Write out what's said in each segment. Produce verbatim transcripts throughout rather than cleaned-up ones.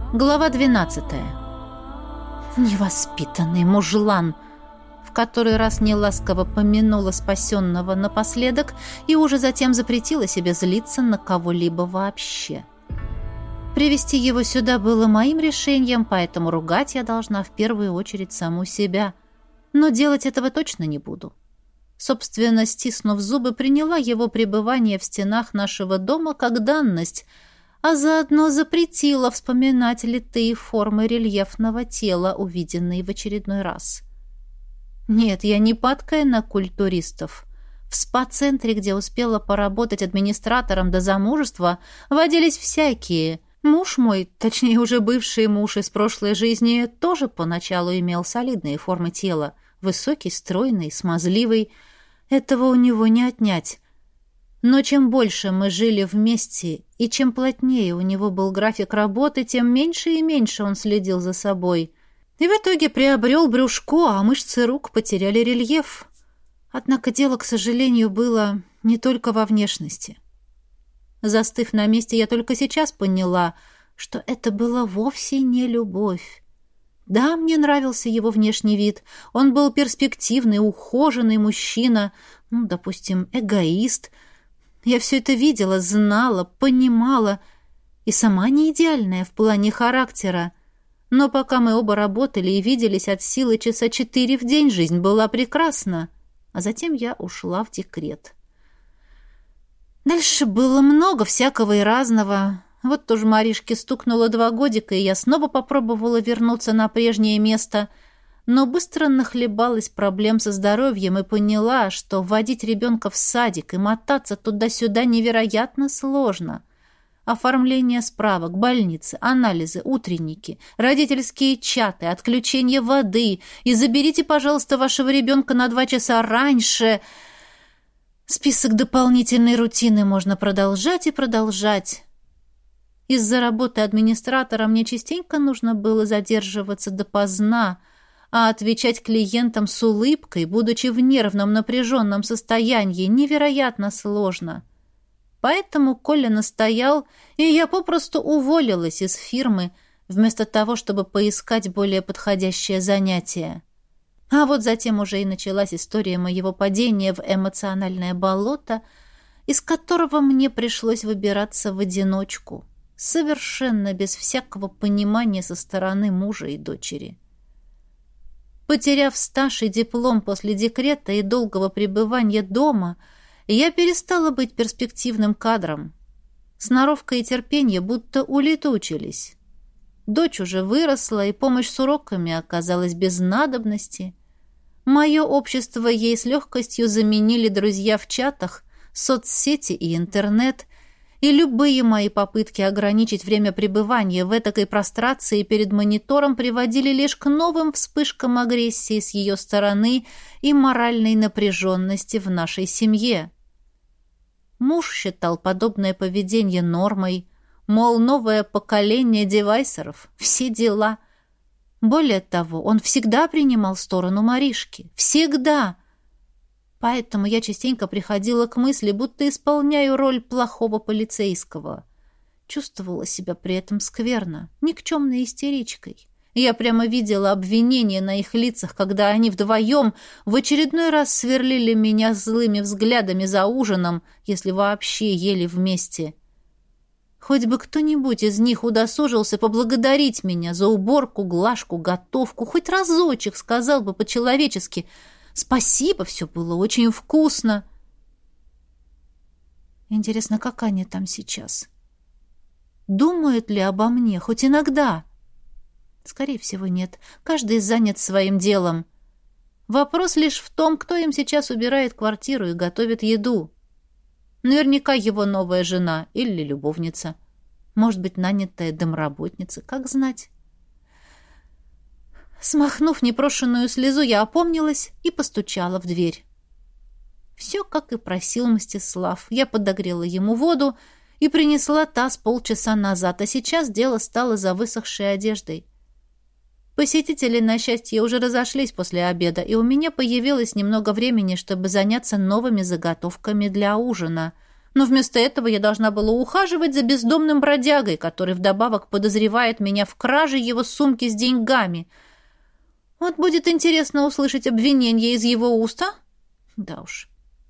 Глава двенадцатая. Невоспитанный мужлан. В который раз неласково помянула спасенного напоследок и уже затем запретила себе злиться на кого-либо вообще. Привести его сюда было моим решением, поэтому ругать я должна в первую очередь саму себя. Но делать этого точно не буду. Собственно, стиснув зубы, приняла его пребывание в стенах нашего дома как данность, а заодно запретила вспоминать литые формы рельефного тела, увиденные в очередной раз. Нет, я не падкая на культуристов. В спа-центре, где успела поработать администратором до замужества, водились всякие. Муж мой, точнее уже бывший муж из прошлой жизни, тоже поначалу имел солидные формы тела. Высокий, стройный, смазливый. Этого у него не отнять. Но чем больше мы жили вместе, и чем плотнее у него был график работы, тем меньше и меньше он следил за собой. И в итоге приобрел брюшко, а мышцы рук потеряли рельеф. Однако дело, к сожалению, было не только во внешности. Застыв на месте, я только сейчас поняла, что это была вовсе не любовь. Да, мне нравился его внешний вид. Он был перспективный, ухоженный мужчина, ну, допустим, эгоист. Я все это видела, знала, понимала, и сама не идеальная в плане характера. Но пока мы оба работали и виделись от силы часа четыре в день, жизнь была прекрасна. А затем я ушла в декрет. Дальше было много всякого и разного. Вот тоже Маришке стукнуло два годика, и я снова попробовала вернуться на прежнее место, но быстро нахлебалась проблем со здоровьем и поняла, что вводить ребенка в садик и мотаться туда-сюда невероятно сложно. Оформление справок, больницы, анализы, утренники, родительские чаты, отключение воды и заберите, пожалуйста, вашего ребенка на два часа раньше. Список дополнительной рутины можно продолжать и продолжать. Из-за работы администратора мне частенько нужно было задерживаться допоздна, а отвечать клиентам с улыбкой, будучи в нервном напряженном состоянии, невероятно сложно. Поэтому Коля настоял, и я попросту уволилась из фирмы, вместо того, чтобы поискать более подходящее занятие. А вот затем уже и началась история моего падения в эмоциональное болото, из которого мне пришлось выбираться в одиночку, совершенно без всякого понимания со стороны мужа и дочери. Потеряв стаж и диплом после декрета и долгого пребывания дома, я перестала быть перспективным кадром. Сноровка и терпение будто улетучились. Дочь уже выросла, и помощь с уроками оказалась без надобности. Мое общество ей с легкостью заменили друзья в чатах, соцсети и интернет, и любые мои попытки ограничить время пребывания в этакой прострации перед монитором приводили лишь к новым вспышкам агрессии с ее стороны и моральной напряженности в нашей семье. Муж считал подобное поведение нормой, мол, новое поколение девайсеров, все дела. Более того, он всегда принимал сторону Маришки. Всегда! Поэтому я частенько приходила к мысли, будто исполняю роль плохого полицейского. Чувствовала себя при этом скверно, никчемной истеричкой. Я прямо видела обвинения на их лицах, когда они вдвоем в очередной раз сверлили меня злыми взглядами за ужином, если вообще ели вместе. Хоть бы кто-нибудь из них удосужился поблагодарить меня за уборку, глажку, готовку, хоть разочек сказал бы по-человечески «Спасибо, все было очень вкусно». Интересно, как они там сейчас? Думают ли обо мне хоть иногда? Скорее всего, нет. Каждый занят своим делом. Вопрос лишь в том, кто им сейчас убирает квартиру и готовит еду. Наверняка его новая жена или любовница. Может быть, нанятая домработница, как знать. Смахнув непрошенную слезу, я опомнилась и постучала в дверь. Все, как и просил Мстислав. Я подогрела ему воду и принесла таз полчаса назад, а сейчас дело стало за высохшей одеждой. Посетители, на счастье, уже разошлись после обеда, и у меня появилось немного времени, чтобы заняться новыми заготовками для ужина. Но вместо этого я должна была ухаживать за бездомным бродягой, который вдобавок подозревает меня в краже его сумки с деньгами. Вот будет интересно услышать обвинение из его уста. Да уж.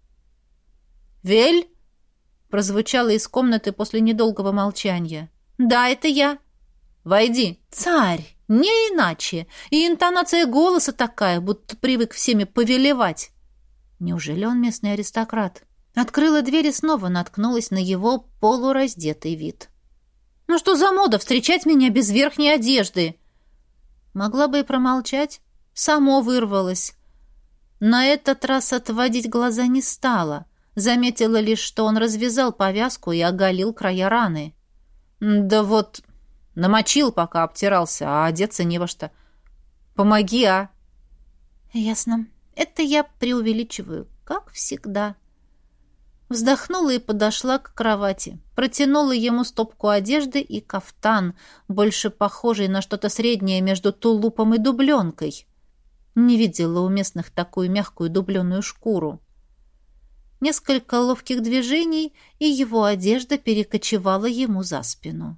«Вель?» — прозвучало из комнаты после недолгого молчания. «Да, это я». «Войди». «Царь! Не иначе. И интонация голоса такая, будто привык всеми повелевать». Неужели он местный аристократ? Открыла дверь и снова наткнулась на его полураздетый вид. «Ну что за мода встречать меня без верхней одежды?» Могла бы и промолчать. Само вырвалось. На этот раз отводить глаза не стала. Заметила лишь, что он развязал повязку и оголил края раны. «Да вот, намочил, пока обтирался, а одеться не во что. Помоги, а!» «Ясно. Это я преувеличиваю, как всегда». Вздохнула и подошла к кровати. Протянула ему стопку одежды и кафтан, больше похожий на что-то среднее между тулупом и дубленкой. Не видела у местных такую мягкую дубленую шкуру. Несколько ловких движений, и его одежда перекочевала ему за спину.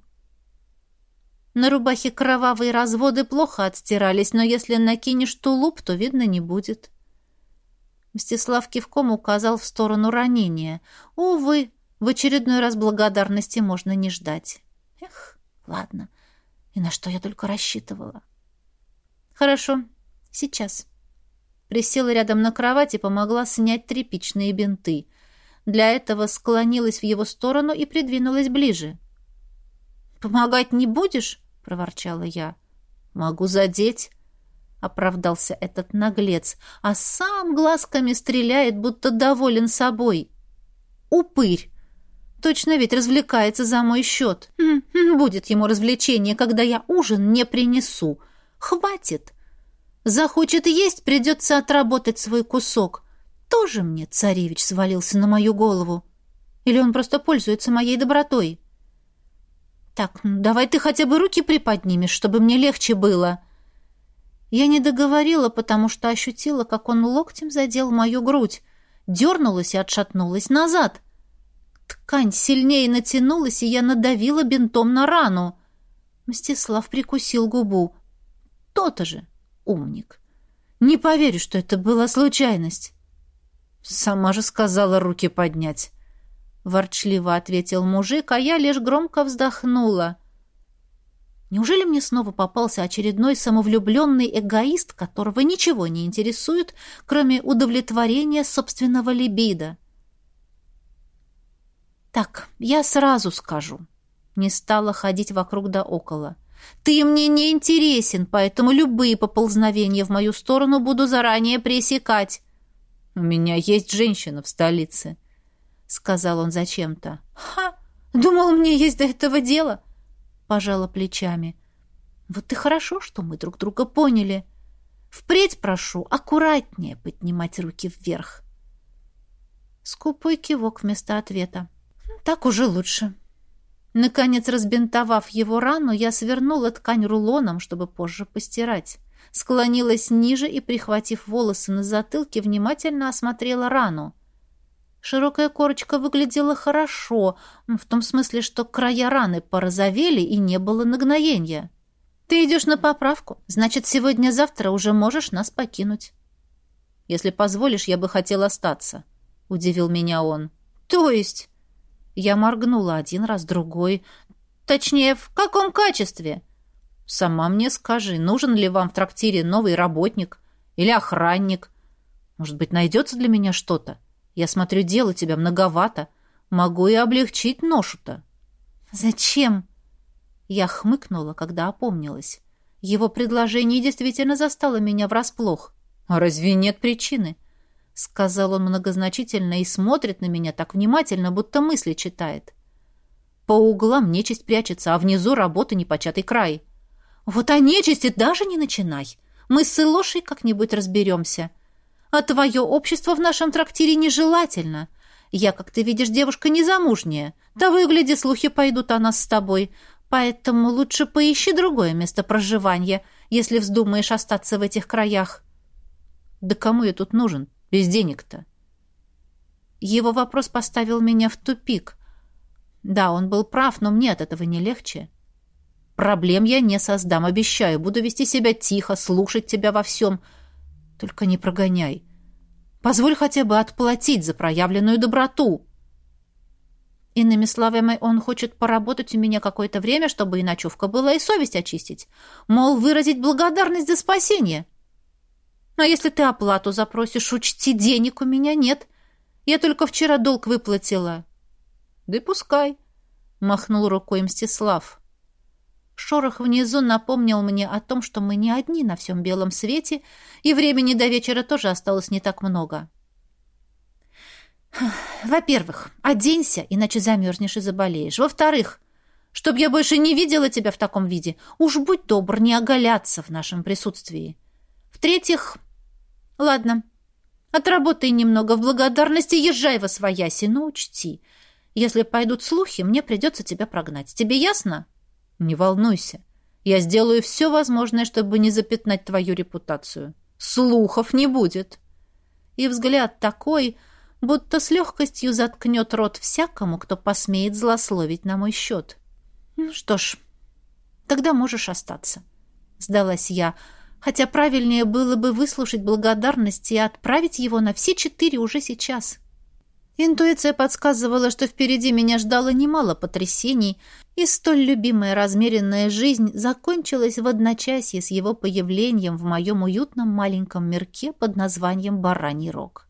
На рубахе кровавые разводы плохо отстирались, но если накинешь тулуп, то видно не будет. Мстислав кивком указал в сторону ранения. Увы, в очередной раз благодарности можно не ждать. Эх, ладно. И на что я только рассчитывала. Хорошо, сейчас. Присела рядом на кровать и помогла снять тряпичные бинты. Для этого склонилась в его сторону и придвинулась ближе. «Помогать не будешь?» — проворчала я. «Могу задеть», — оправдался этот наглец, а сам глазками стреляет, будто доволен собой. «Упырь! Точно ведь развлекается за мой счет. Хм, будет ему развлечение, когда я ужин не принесу. Хватит! Захочет есть, придется отработать свой кусок. Тоже мне царевич свалился на мою голову. Или он просто пользуется моей добротой? Так, давай ты хотя бы руки приподнимешь, чтобы мне легче было». Я не договорила, потому что ощутила, как он локтем задел мою грудь, дернулась и отшатнулась назад. Ткань сильнее натянулась, и я надавила бинтом на рану. Мстислав прикусил губу. То-то же, умник. Не поверю, что это была случайность. Сама же сказала руки поднять. Ворчливо ответил мужик, а я лишь громко вздохнула. Неужели мне снова попался очередной самовлюбленный эгоист, которого ничего не интересует, кроме удовлетворения собственного либидо? Так, я сразу скажу. Не стала ходить вокруг да около. Ты мне не интересен, поэтому любые поползновения в мою сторону буду заранее пресекать. У меня есть женщина в столице, сказал он зачем-то. Ха! Думал, мне есть до этого дело. Пожала плечами. Вот и хорошо, что мы друг друга поняли. Впредь прошу аккуратнее поднимать руки вверх. Скупой кивок вместо ответа. Так уже лучше. Наконец, разбинтовав его рану, я свернула ткань рулоном, чтобы позже постирать. Склонилась ниже и, прихватив волосы на затылке, внимательно осмотрела рану. Широкая корочка выглядела хорошо, в том смысле, что края раны порозовели и не было нагноения. «Ты идешь на поправку, значит, сегодня-завтра уже можешь нас покинуть». «Если позволишь, я бы хотел остаться», — удивил меня он. «То есть?» Я моргнула один раз, другой. «Точнее, в каком качестве?» «Сама мне скажи, нужен ли вам в трактире новый работник или охранник? Может быть, найдется для меня что-то? Я смотрю, дел у тебя многовато. Могу и облегчить ношу-то». «Зачем?» Я хмыкнула, когда опомнилась. Его предложение действительно застало меня врасплох. «А разве нет причины?» — сказал он многозначительно и смотрит на меня так внимательно, будто мысли читает. «По углам нечисть прячется, а внизу работа непочатый край». «Вот о нечисти даже не начинай. Мы с Илошей как-нибудь разберемся. А твое общество в нашем трактире нежелательно. Я, как ты видишь, девушка незамужняя. Да выгляди, слухи пойдут о нас с тобой. Поэтому лучше поищи другое место проживания, если вздумаешь остаться в этих краях». «Да кому я тут нужен? Без денег-то». Его вопрос поставил меня в тупик. Да, он был прав, но мне от этого не легче. Проблем я не создам, обещаю. Буду вести себя тихо, слушать тебя во всем. Только не прогоняй. Позволь хотя бы отплатить за проявленную доброту. Иными словами, он хочет поработать у меня какое-то время, чтобы и ночевка была, и совесть очистить. Мол, выразить благодарность за спасение. А если ты оплату запросишь, учти, денег у меня нет. Я только вчера долг выплатила. Да и пускай, махнул рукой Мстислав. Шорох внизу напомнил мне о том, что мы не одни на всем белом свете, и времени до вечера тоже осталось не так много. Во-первых, оденься, иначе замерзнешь и заболеешь. Во-вторых, чтоб я больше не видела тебя в таком виде, уж будь добр не оголяться в нашем присутствии. В-третьих, ладно, отработай немного в благодарности, езжай восвояси, но учти, если пойдут слухи, мне придется тебя прогнать. Тебе ясно? Не волнуйся. Я сделаю все возможное, чтобы не запятнать твою репутацию. Слухов не будет. И взгляд такой, будто с легкостью заткнет рот всякому, кто посмеет злословить на мой счет. Ну что ж, тогда можешь остаться, сдалась я, хотя правильнее было бы выслушать благодарность и отправить его на все четыре уже сейчас. Интуиция подсказывала, что впереди меня ждало немало потрясений, и столь любимая размеренная жизнь закончилась в одночасье с его появлением в моем уютном маленьком мирке под названием Бараний Рог.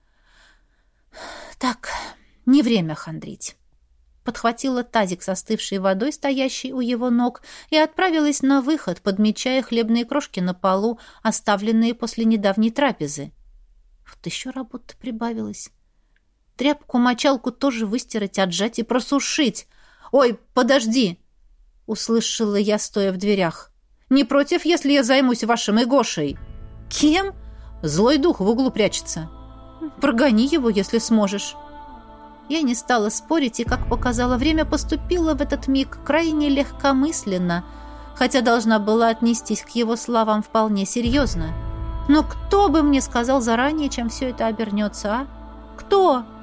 «Так, не время хандрить». Подхватила тазик с остывшей водой, стоящий у его ног, и отправилась на выход, подмечая хлебные крошки на полу, оставленные после недавней трапезы. Вот еще работа прибавилась. Тряпку-мочалку тоже выстирать, отжать и просушить. «Ой, подожди!» — услышала я, стоя в дверях. «Не против, если я займусь вашим Игошей?» «Кем?» «Злой дух в углу прячется». «Прогони его, если сможешь». Я не стала спорить, и, как показало время, поступила в этот миг крайне легкомысленно, хотя должна была отнестись к его словам вполне серьезно. Но кто бы мне сказал заранее, чем все это обернется, а? Кто?»